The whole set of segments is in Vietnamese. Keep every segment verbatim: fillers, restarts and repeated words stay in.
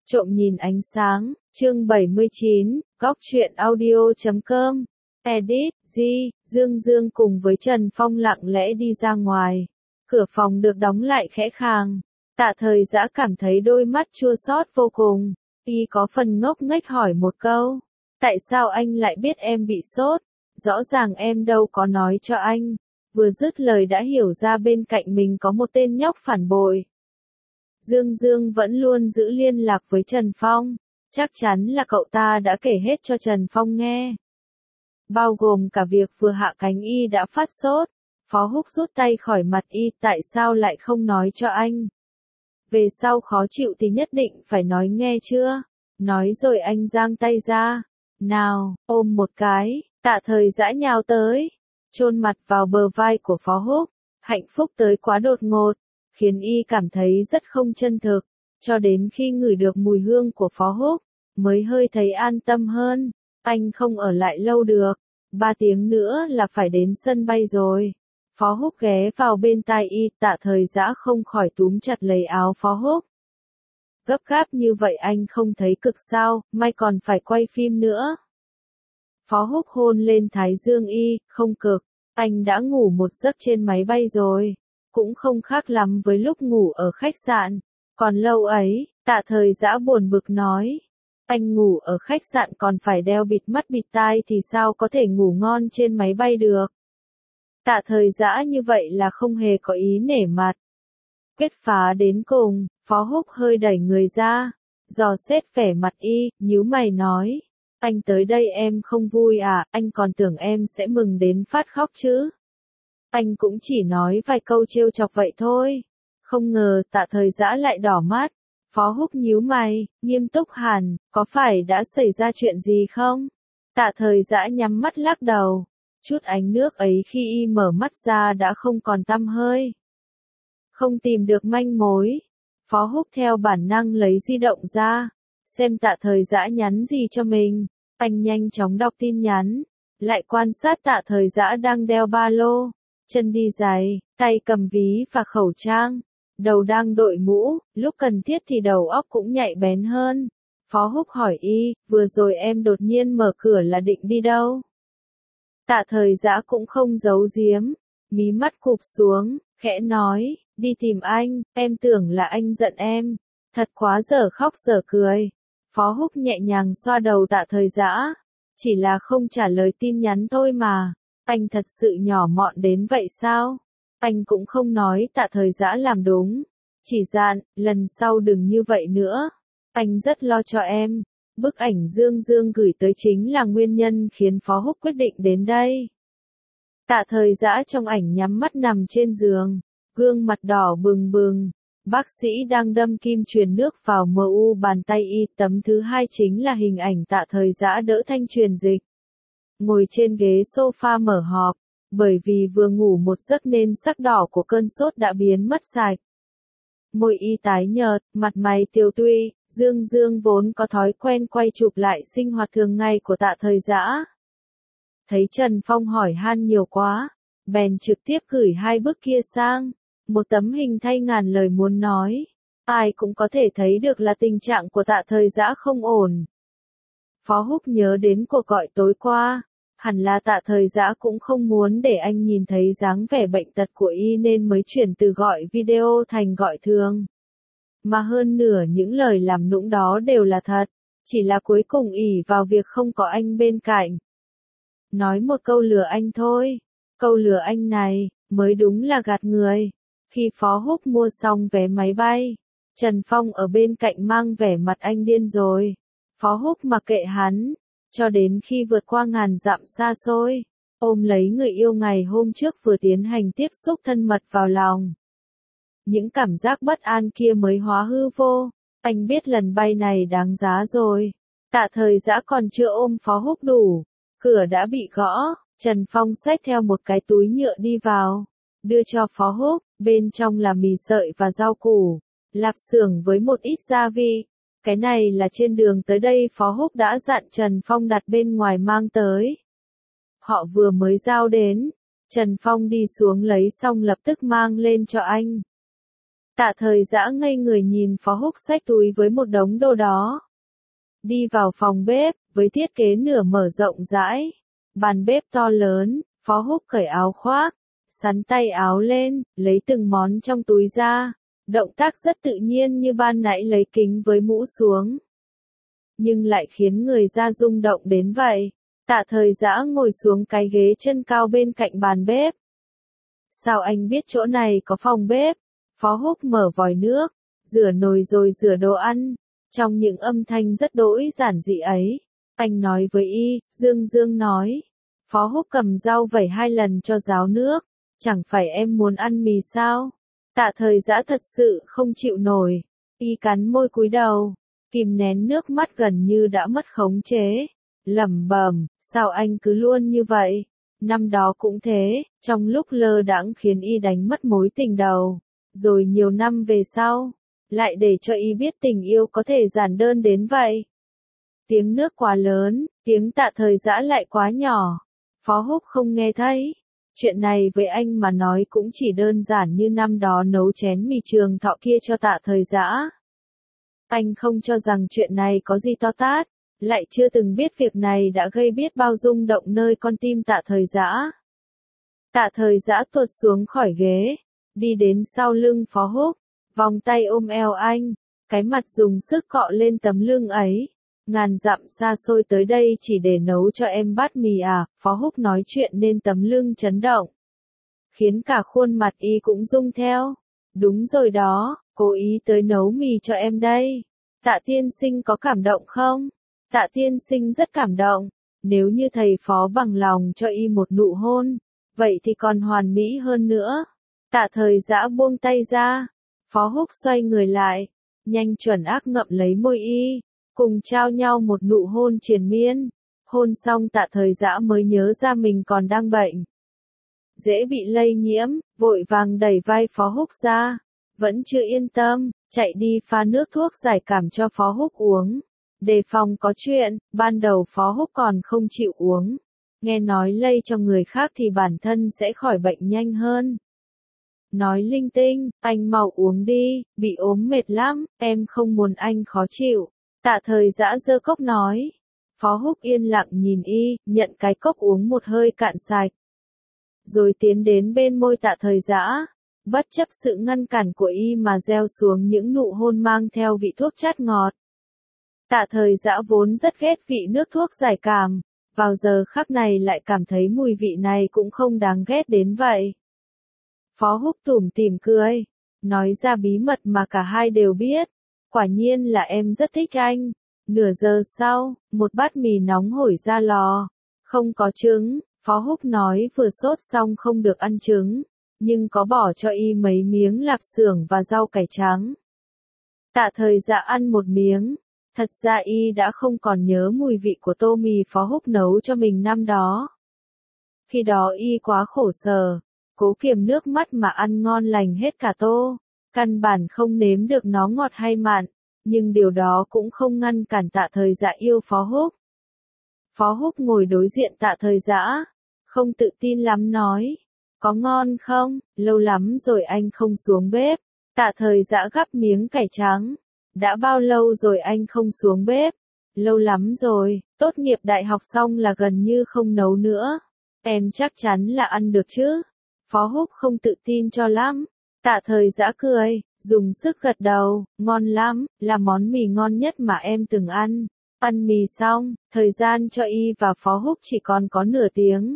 Trộm nhìn ánh sáng, chương bảy mươi chín, góc truyện audio chấm com, edit, G, Dương Dương cùng với Trần Phong lặng lẽ đi ra ngoài. Cửa phòng được đóng lại khẽ khàng. Tạ Thời Dã cảm thấy đôi mắt chua xót vô cùng. Y có phần ngốc nghếch hỏi một câu. Tại sao anh lại biết em bị sốt? Rõ ràng em đâu có nói cho anh. Vừa dứt lời đã hiểu ra bên cạnh mình có một tên nhóc phản bội. Dương Dương vẫn luôn giữ liên lạc với Trần Phong. Chắc chắn là cậu ta đã kể hết cho Trần Phong nghe. Bao gồm cả việc vừa hạ cánh y đã phát sốt. Phó Húc rút tay khỏi mặt y, tại sao lại không nói cho anh? Về sau khó chịu thì nhất định phải nói nghe chưa? Nói rồi anh giang tay ra. Nào, ôm một cái. Tạ Thời Dã nhào tới. Chôn mặt vào bờ vai của Phó Húc. Hạnh phúc tới quá đột ngột. Khiến y cảm thấy rất không chân thực. Cho đến khi ngửi được mùi hương của Phó Húc. Mới hơi thấy an tâm hơn. Anh không ở lại lâu được. Ba tiếng nữa là phải đến sân bay rồi. Phó Húc ghé vào bên tai y, Tạ Thời Dã không khỏi túm chặt lấy áo Phó Húc. Gấp gáp như vậy anh không thấy cực sao, may còn phải quay phim nữa. Phó Húc hôn lên thái dương y, không cực, anh đã ngủ một giấc trên máy bay rồi. Cũng không khác lắm với lúc ngủ ở khách sạn. Còn lâu ấy, Tạ Thời Dã buồn bực nói. Anh ngủ ở khách sạn còn phải đeo bịt mắt bịt tai thì sao có thể ngủ ngon trên máy bay được. Tạ Thời Dã như vậy là không hề có ý nể mặt. Kết phá đến cùng, Phó Húc hơi đẩy người ra, dò xét vẻ mặt y, nhíu mày nói. Anh tới đây em không vui à, anh còn tưởng em sẽ mừng đến phát khóc chứ. Anh cũng chỉ nói vài câu trêu chọc vậy thôi. Không ngờ Tạ Thời Dã lại đỏ mắt. Phó Húc nhíu mày, nghiêm túc hẳn, có phải đã xảy ra chuyện gì không? Tạ Thời Dã nhắm mắt lắc đầu. Chút ánh nước ấy khi y mở mắt ra đã không còn tăm hơi. Không tìm được manh mối. Phó Húc theo bản năng lấy di động ra. Xem Tạ Thời Dã nhắn gì cho mình. Anh nhanh chóng đọc tin nhắn. Lại quan sát Tạ Thời Dã đang đeo ba lô. Chân đi giày, tay cầm ví và khẩu trang. Đầu đang đội mũ, lúc cần thiết thì đầu óc cũng nhạy bén hơn. Phó Húc hỏi y, vừa rồi em đột nhiên mở cửa là định đi đâu? Tạ Thời Dã cũng không giấu giếm, mí mắt cụp xuống, khẽ nói, đi tìm anh, em tưởng là anh giận em, thật quá dở khóc dở cười. Phó Húc nhẹ nhàng xoa đầu Tạ Thời Dã, chỉ là không trả lời tin nhắn thôi mà, anh thật sự nhỏ mọn đến vậy sao? Anh cũng không nói Tạ Thời Dã làm đúng, chỉ dặn, lần sau đừng như vậy nữa, anh rất lo cho em. Bức ảnh Dương Dương gửi tới chính là nguyên nhân khiến Phó Húc quyết định đến đây. Tạ Thời Dã trong ảnh nhắm mắt nằm trên giường, gương mặt đỏ bừng bừng. Bác sĩ đang đâm kim truyền nước vào mờ u bàn tay y. Tấm thứ hai chính là hình ảnh Tạ Thời Dã đỡ thanh truyền dịch. Ngồi trên ghế sofa mở họp, bởi vì vừa ngủ một giấc nên sắc đỏ của cơn sốt đã biến mất sạch. Môi y tái nhợt, mặt mày tiều tụy. Dương Dương vốn có thói quen quay chụp lại sinh hoạt thường ngày của Tạ Thời Dã. Thấy Trần Phong hỏi han nhiều quá, bèn trực tiếp gửi hai bức kia sang. Một tấm hình thay ngàn lời muốn nói. Ai cũng có thể thấy được là tình trạng của Tạ Thời Dã không ổn. Phó Húc nhớ đến cuộc gọi tối qua. Hẳn là Tạ Thời Dã cũng không muốn để anh nhìn thấy dáng vẻ bệnh tật của y nên mới chuyển từ gọi video thành gọi thường. Mà hơn nửa những lời làm nũng đó đều là thật, chỉ là cuối cùng ỷ vào việc không có anh bên cạnh. Nói một câu lừa anh thôi, câu lừa anh này, mới đúng là gạt người. Khi Phó Húc mua xong vé máy bay, Trần Phong ở bên cạnh mang vẻ mặt anh điên rồi. Phó Húc mặc kệ hắn, cho đến khi vượt qua ngàn dặm xa xôi, ôm lấy người yêu ngày hôm trước vừa tiến hành tiếp xúc thân mật vào lòng. Những cảm giác bất an kia mới hóa hư vô, anh biết lần bay này đáng giá rồi. Tạ Thời Dã còn chưa ôm Phó Húc đủ, cửa đã bị gõ, Trần Phong xách theo một cái túi nhựa đi vào, đưa cho Phó Húc, bên trong là mì sợi và rau củ, lạp xưởng với một ít gia vị. Cái này là trên đường tới đây Phó Húc đã dặn Trần Phong đặt bên ngoài mang tới. Họ vừa mới giao đến, Trần Phong đi xuống lấy xong lập tức mang lên cho anh. Tạ Thời Dã ngây người nhìn Phó Húc xách túi với một đống đồ đó. Đi vào phòng bếp, với thiết kế nửa mở rộng rãi. Bàn bếp to lớn, Phó Húc cởi áo khoác, sắn tay áo lên, lấy từng món trong túi ra. Động tác rất tự nhiên như ban nãy lấy kính với mũ xuống. Nhưng lại khiến người ta rung động đến vậy. Tạ Thời Dã ngồi xuống cái ghế chân cao bên cạnh bàn bếp. Sao anh biết chỗ này có phòng bếp? Phó Húc mở vòi nước, rửa nồi rồi rửa đồ ăn. Trong những âm thanh rất đỗi giản dị ấy, anh nói với y, Dương Dương nói. Phó Húc cầm dao vẩy hai lần cho ráo nước. Chẳng phải em muốn ăn mì sao? Tạ Thời Dã thật sự không chịu nổi. Y cắn môi cúi đầu, kìm nén nước mắt gần như đã mất khống chế. Lẩm bẩm, sao anh cứ luôn như vậy? Năm đó cũng thế, trong lúc lơ đãng khiến y đánh mất mối tình đầu. Rồi nhiều năm về sau, lại để cho y biết tình yêu có thể giản đơn đến vậy. Tiếng nước quá lớn, tiếng Tạ Thời Dã lại quá nhỏ. Phó Húc không nghe thấy. Chuyện này với anh mà nói cũng chỉ đơn giản như năm đó nấu chén mì Trường Thọ kia cho Tạ Thời Dã. Anh không cho rằng chuyện này có gì to tát, lại chưa từng biết việc này đã gây biết bao rung động nơi con tim Tạ Thời Dã. Tạ Thời Dã tuột xuống khỏi ghế, đi đến sau lưng Phó Húc, vòng tay ôm eo anh, cái mặt dùng sức cọ lên tấm lưng ấy. Ngàn dặm xa xôi tới đây chỉ để nấu cho em bát mì à? Phó Húc nói chuyện nên tấm lưng chấn động, khiến cả khuôn mặt y cũng rung theo. Đúng rồi đó, cố ý tới nấu mì cho em đây. Tạ tiên sinh có cảm động không? Tạ tiên sinh rất cảm động. Nếu như thầy Phó bằng lòng cho y một nụ hôn, vậy thì còn hoàn mỹ hơn nữa. Tạ Thời Dã buông tay ra. Phó Húc xoay người lại, nhanh chuẩn ác ngậm lấy môi y, cùng trao nhau một nụ hôn triền miên. Hôn xong Tạ Thời Dã mới nhớ ra mình còn đang bệnh, dễ bị lây nhiễm, vội vàng đẩy vai Phó Húc ra. Vẫn chưa yên tâm, chạy đi pha nước thuốc giải cảm cho Phó Húc uống. Đề phòng có chuyện, ban đầu Phó Húc còn không chịu uống. Nghe nói lây cho người khác thì bản thân sẽ khỏi bệnh nhanh hơn. Nói linh tinh, anh mau uống đi, bị ốm mệt lắm, em không muốn anh khó chịu. Tạ Thời Dã giơ cốc nói. Phó Húc yên lặng nhìn y, nhận cái cốc uống một hơi cạn sạch. Rồi tiến đến bên môi Tạ Thời Dã, bất chấp sự ngăn cản của y mà gieo xuống những nụ hôn mang theo vị thuốc chát ngọt. Tạ Thời Dã vốn rất ghét vị nước thuốc giải cảm, vào giờ khắc này lại cảm thấy mùi vị này cũng không đáng ghét đến vậy. Phó Húc tủm tỉm cười, nói ra bí mật mà cả hai đều biết. Quả nhiên là em rất thích anh. Nửa giờ sau, một bát mì nóng hổi ra lò. Không có trứng, Phó Húc nói vừa sốt xong không được ăn trứng, nhưng có bỏ cho y mấy miếng lạp xưởng và rau cải trắng. Tạ Thời Dã ăn một miếng. Thật ra y đã không còn nhớ mùi vị của tô mì Phó Húc nấu cho mình năm đó. Khi đó y quá khổ sở, cố kiềm nước mắt mà ăn ngon lành hết cả tô. Căn bản không nếm được nó ngọt hay mặn, nhưng điều đó cũng không ngăn cản Tạ Thời Dã yêu Phó Húc. Phó Húc ngồi đối diện Tạ Thời Dã, không tự tin lắm nói. Có ngon không? Lâu lắm rồi anh không xuống bếp. Tạ Thời Dã gắp miếng cải trắng. Đã bao lâu rồi anh không xuống bếp? Lâu lắm rồi, tốt nghiệp đại học xong là gần như không nấu nữa. Em chắc chắn là ăn được chứ? Phó Húc không tự tin cho lắm. Tạ Thời Dã cười, dùng sức gật đầu, ngon lắm, là món mì ngon nhất mà em từng ăn. Ăn mì xong, thời gian cho y và Phó Húc chỉ còn có nửa tiếng.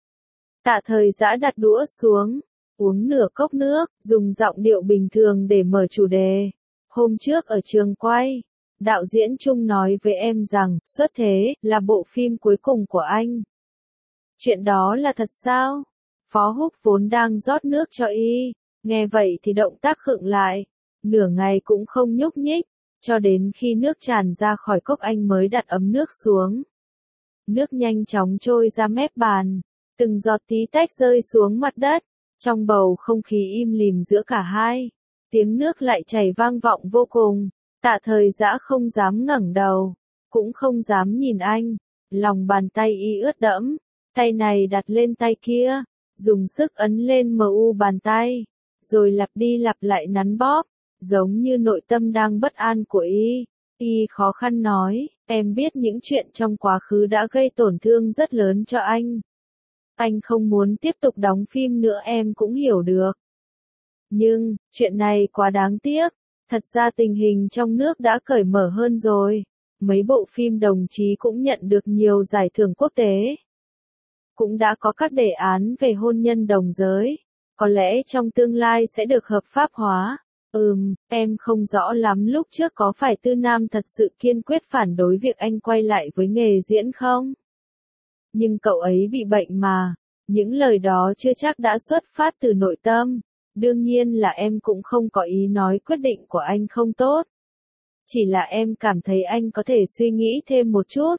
Tạ Thời Dã đặt đũa xuống, uống nửa cốc nước, dùng giọng điệu bình thường để mở chủ đề. Hôm trước ở trường quay, đạo diễn Trung nói với em rằng, Xuất Thế, là bộ phim cuối cùng của anh. Chuyện đó là thật sao? Phó Húc vốn đang rót nước cho y, nghe vậy thì động tác khựng lại, nửa ngày cũng không nhúc nhích, cho đến khi nước tràn ra khỏi cốc anh mới đặt ấm nước xuống. Nước nhanh chóng trôi ra mép bàn, từng giọt tí tách rơi xuống mặt đất, trong bầu không khí im lìm giữa cả hai. Tiếng nước lại chảy vang vọng vô cùng. Tạ Thời Dã không dám ngẩng đầu, cũng không dám nhìn anh. Lòng bàn tay y ướt đẫm, tay này đặt lên tay kia, dùng sức ấn lên mu bàn tay, rồi lặp đi lặp lại nắn bóp. giống như nội tâm đang bất an của y. Y khó khăn nói, em biết những chuyện trong quá khứ đã gây tổn thương rất lớn cho anh. Anh không muốn tiếp tục đóng phim nữa, em cũng hiểu được. Nhưng, chuyện này quá đáng tiếc. Thật ra tình hình trong nước đã cởi mở hơn rồi. Mấy bộ phim đồng chí cũng nhận được nhiều giải thưởng quốc tế. Cũng đã có các đề án về hôn nhân đồng giới. Có lẽ trong tương lai sẽ được hợp pháp hóa. Ừm, em không rõ lắm lúc trước có phải Tư Nam thật sự kiên quyết phản đối việc anh quay lại với nghề diễn không? Nhưng cậu ấy bị bệnh mà. Những lời đó chưa chắc đã xuất phát từ nội tâm. Đương nhiên là em cũng không có ý nói quyết định của anh không tốt. Chỉ là em cảm thấy anh có thể suy nghĩ thêm một chút.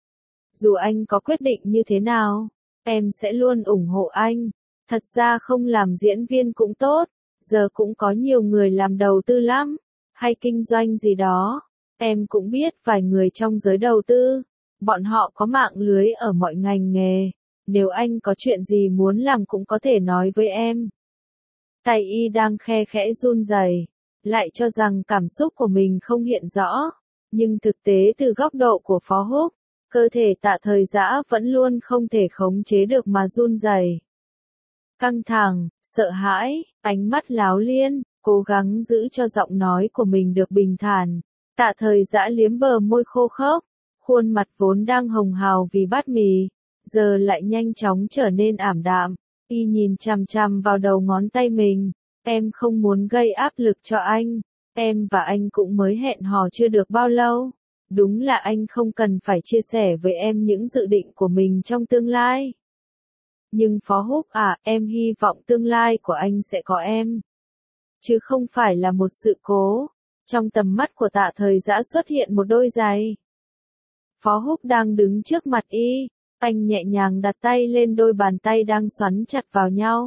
Dù anh có quyết định như thế nào, em sẽ luôn ủng hộ anh. Thật ra không làm diễn viên cũng tốt, giờ cũng có nhiều người làm đầu tư lắm, hay kinh doanh gì đó. Em cũng biết vài người trong giới đầu tư, bọn họ có mạng lưới ở mọi ngành nghề. Nếu anh có chuyện gì muốn làm cũng có thể nói với em. Tay y đang khe khẽ run rẩy, lại cho rằng cảm xúc của mình không hiện rõ. Nhưng thực tế từ góc độ của Phó Húc, cơ thể Tạ Thời Dã vẫn luôn không thể khống chế được mà run rẩy. Căng thẳng, sợ hãi, ánh mắt láo liên, cố gắng giữ cho giọng nói của mình được bình thản. Tạ Thời Dã liếm bờ môi khô khốc, khuôn mặt vốn đang hồng hào vì bát mì, giờ lại nhanh chóng trở nên ảm đạm. Y nhìn chằm chằm vào đầu ngón tay mình, em không muốn gây áp lực cho anh, em và anh cũng mới hẹn hò chưa được bao lâu. Đúng là anh không cần phải chia sẻ với em những dự định của mình trong tương lai. Nhưng Phó Húc à, em hy vọng tương lai của anh sẽ có em. Chứ không phải là một sự cố. Trong tầm mắt của Tạ Thời Dã xuất hiện một đôi giày. Phó Húc đang đứng trước mặt y. Anh nhẹ nhàng đặt tay lên đôi bàn tay đang xoắn chặt vào nhau.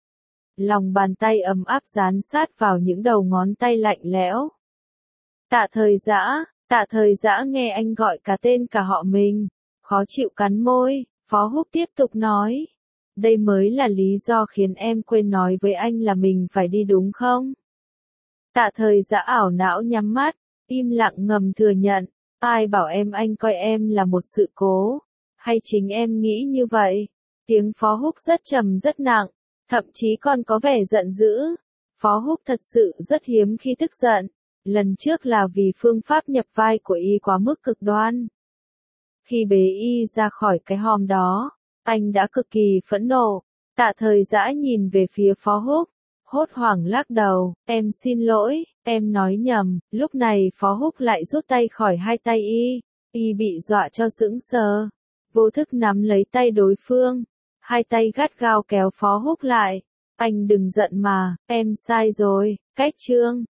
Lòng bàn tay ấm áp dán sát vào những đầu ngón tay lạnh lẽo. Tạ Thời Dã, Tạ Thời Dã nghe anh gọi cả tên cả họ mình, khó chịu cắn môi. Phó Húc tiếp tục nói, đây mới là lý do khiến em quên nói với anh là mình phải đi đúng không? Tạ Thời Dã ảo não nhắm mắt, im lặng ngầm thừa nhận, ai bảo em anh coi em là một sự cố. Hay chính em nghĩ như vậy? Tiếng Phó Húc rất trầm rất nặng, thậm chí còn có vẻ giận dữ. Phó Húc thật sự rất hiếm khi tức giận. Lần trước là vì phương pháp nhập vai của y quá mức cực đoan. Khi bế y ra khỏi cái hòm đó, anh đã cực kỳ phẫn nộ. Tạ Thời Dã nhìn về phía Phó Húc, hốt hoảng lắc đầu, em xin lỗi, em nói nhầm. Lúc này Phó Húc lại rút tay khỏi hai tay y, y bị dọa cho sững sờ. Vô thức nắm lấy tay đối phương, hai tay gắt gao kéo Phó Húc lại. Anh đừng giận mà, em sai rồi, cách chương.